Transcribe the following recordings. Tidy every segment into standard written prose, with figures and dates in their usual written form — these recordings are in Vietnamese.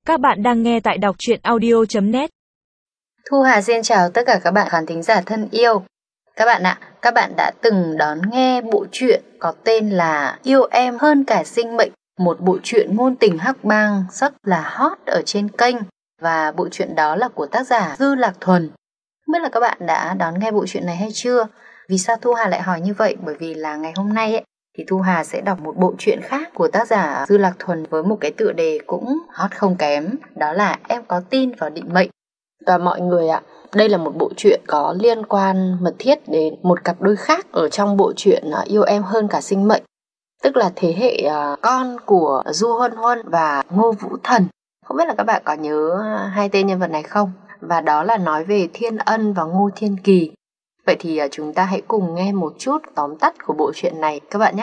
Các bạn đang nghe tại đọc truyện audio.net. Thu Hà xin chào tất cả các bạn khán thính giả thân yêu. Các bạn ạ, các bạn đã từng đón nghe bộ truyện có tên là Yêu Em Hơn Cả Sinh Mệnh, một bộ truyện ngôn tình hắc bang rất là hot ở trên kênh. Và bộ truyện đó là của tác giả Dư Lạc Thuần. Không biết là các bạn đã đón nghe bộ truyện này hay chưa? Vì sao Thu Hà lại hỏi như vậy? Bởi vì là ngày hôm nay thì Thu Hà sẽ đọc một bộ truyện khác của tác giả Dư Lạc Thuần với một cái tựa đề cũng hot không kém, đó là Em Có Tin Vào Định Mệnh. Và mọi người ạ, đây là một bộ truyện có liên quan mật thiết đến một cặp đôi khác ở trong bộ truyện Yêu Em Hơn Cả Sinh Mệnh, tức là thế hệ con của Du Huân Huân và Ngô Vũ Thần. Không biết là các bạn có nhớ hai tên nhân vật này không? Và đó là nói về Thiên Ân và Ngô Thiên Kỳ. Vậy thì chúng ta hãy cùng nghe một chút tóm tắt của bộ truyện này các bạn nhé.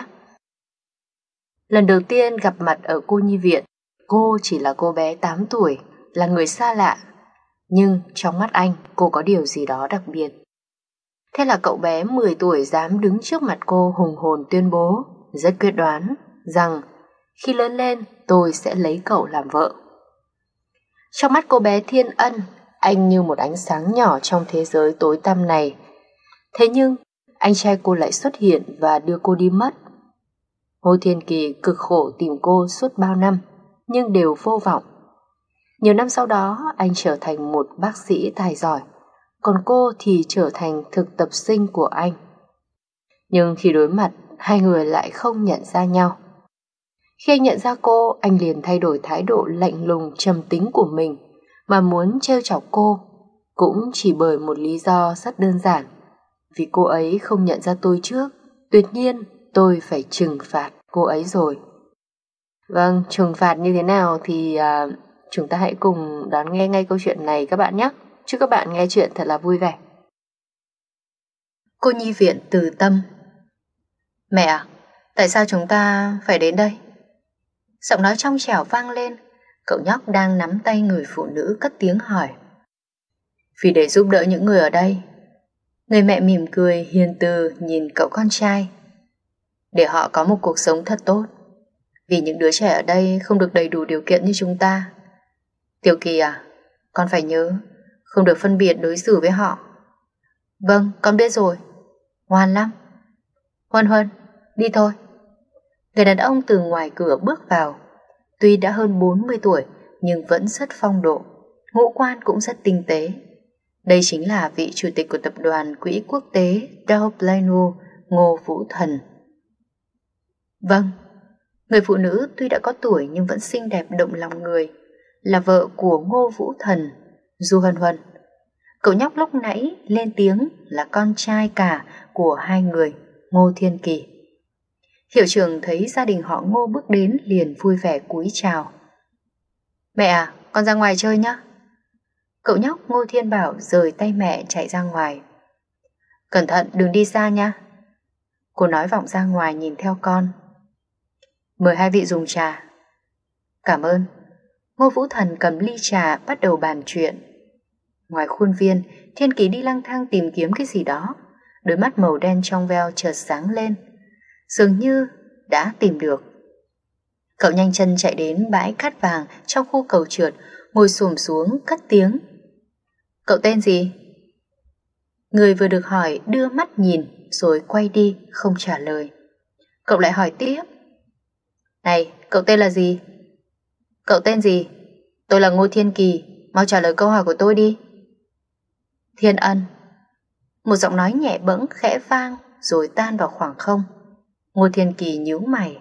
Lần đầu tiên gặp mặt ở cô nhi viện, cô chỉ là cô bé 8 tuổi, là người xa lạ. Nhưng trong mắt anh, cô có điều gì đó đặc biệt. Thế là cậu bé 10 tuổi dám đứng trước mặt cô hùng hồn tuyên bố, rất quyết đoán, rằng khi lớn lên tôi sẽ lấy cậu làm vợ. Trong mắt cô bé Thiên Ân, anh như một ánh sáng nhỏ trong thế giới tối tăm này. Thế nhưng, anh trai cô lại xuất hiện và đưa cô đi mất. Ngô Thiên Kỳ cực khổ tìm cô suốt bao năm, nhưng đều vô vọng. Nhiều năm sau đó, anh trở thành một bác sĩ tài giỏi, còn cô thì trở thành thực tập sinh của anh. Nhưng khi đối mặt, hai người lại không nhận ra nhau. Khi anh nhận ra cô, anh liền thay đổi thái độ lạnh lùng trầm tính của mình, mà muốn trêu chọc cô, cũng chỉ bởi một lý do rất đơn giản. Vì cô ấy không nhận ra tôi trước, tuyệt nhiên tôi phải trừng phạt cô ấy rồi. Vâng, trừng phạt như thế nào thì chúng ta hãy cùng đón nghe ngay câu chuyện này các bạn nhé. Chúc các bạn nghe chuyện thật là vui vẻ. Cô nhi viện Từ Tâm. Mẹ à, tại sao chúng ta phải đến đây? Giọng nói trong trẻo vang lên. Cậu nhóc đang nắm tay người phụ nữ cất tiếng hỏi. Vì để giúp đỡ những người ở đây. Người mẹ mỉm cười hiền từ nhìn cậu con trai. Để họ có một cuộc sống thật tốt. Vì những đứa trẻ ở đây không được đầy đủ điều kiện như chúng ta. Tiểu Kỳ à, con phải nhớ, không được phân biệt đối xử với họ. Vâng, con biết rồi. Ngoan lắm. Huân Huân, đi thôi. Người đàn ông từ ngoài cửa bước vào. Tuy đã hơn 40 tuổi, nhưng vẫn rất phong độ. Ngũ quan cũng rất tinh tế. Đây chính là vị chủ tịch của tập đoàn quỹ quốc tế Dow Planu, Ngô Vũ Thần. Vâng. Người phụ nữ tuy đã có tuổi nhưng vẫn xinh đẹp động lòng người, là vợ của Ngô Vũ Thần, Du Huân Huân. Cậu nhóc lúc nãy lên tiếng là con trai cả của hai người, Ngô Thiên Kỳ. Hiệu trưởng thấy gia đình họ Ngô bước đến liền vui vẻ cúi chào. Mẹ à, con ra ngoài chơi nhé. Cậu nhóc Ngô Thiên Bảo rời tay mẹ chạy ra ngoài. Cẩn thận đừng đi xa nha. Cô nói vọng ra ngoài nhìn theo con. Mời hai vị dùng trà. Cảm ơn. Ngô Vũ Thần cầm ly trà bắt đầu bàn chuyện. Ngoài khuôn viên, Thiên Kỳ đi lang thang tìm kiếm cái gì đó. Đôi mắt màu đen trong veo chợt sáng lên, dường như đã tìm được. Cậu nhanh chân chạy đến bãi cát vàng trong khu cầu trượt, ngồi xổm xuống cất tiếng. Cậu tên gì? Người vừa được hỏi đưa mắt nhìn rồi quay đi không trả lời. Cậu lại hỏi tiếp. Này, cậu tên là gì? Cậu tên gì? Tôi là Ngô Thiên Kỳ, mau trả lời câu hỏi của tôi đi. Thiên Ân. Một giọng nói nhẹ bẫng khẽ vang rồi tan vào khoảng không. Ngô Thiên Kỳ nhíu mày.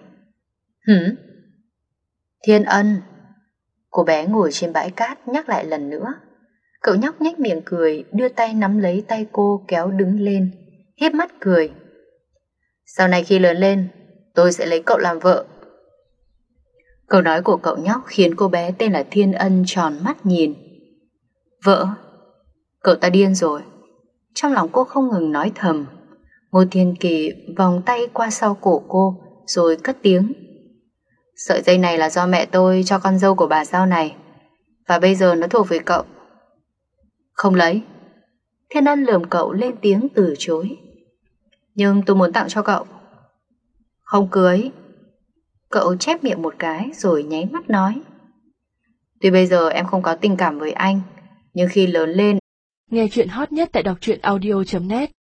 Thiên Ân. Cô bé ngồi trên bãi cát nhắc lại lần nữa. Cậu nhóc nhếch miệng cười, đưa tay nắm lấy tay cô kéo đứng lên, híp mắt cười. Sau này khi lớn lên, tôi sẽ lấy cậu làm vợ. Câu nói của cậu nhóc khiến cô bé tên là Thiên Ân tròn mắt nhìn. Vợ? Cậu ta điên rồi. Trong lòng cô không ngừng nói thầm. Ngô Thiên Kỳ vòng tay qua sau cổ cô rồi cất tiếng. Sợi dây này là do mẹ tôi cho con dâu của bà sau này, và bây giờ nó thuộc về cậu. Không lấy. Thiên Ân lườm cậu lên tiếng từ chối. Nhưng tôi muốn tặng cho cậu. Không cưới. Cậu chép miệng một cái rồi nháy mắt nói. Tuy bây giờ em không có tình cảm với anh, nhưng khi lớn lên, Nghe chuyện hot nhất tại đọc truyện audio.net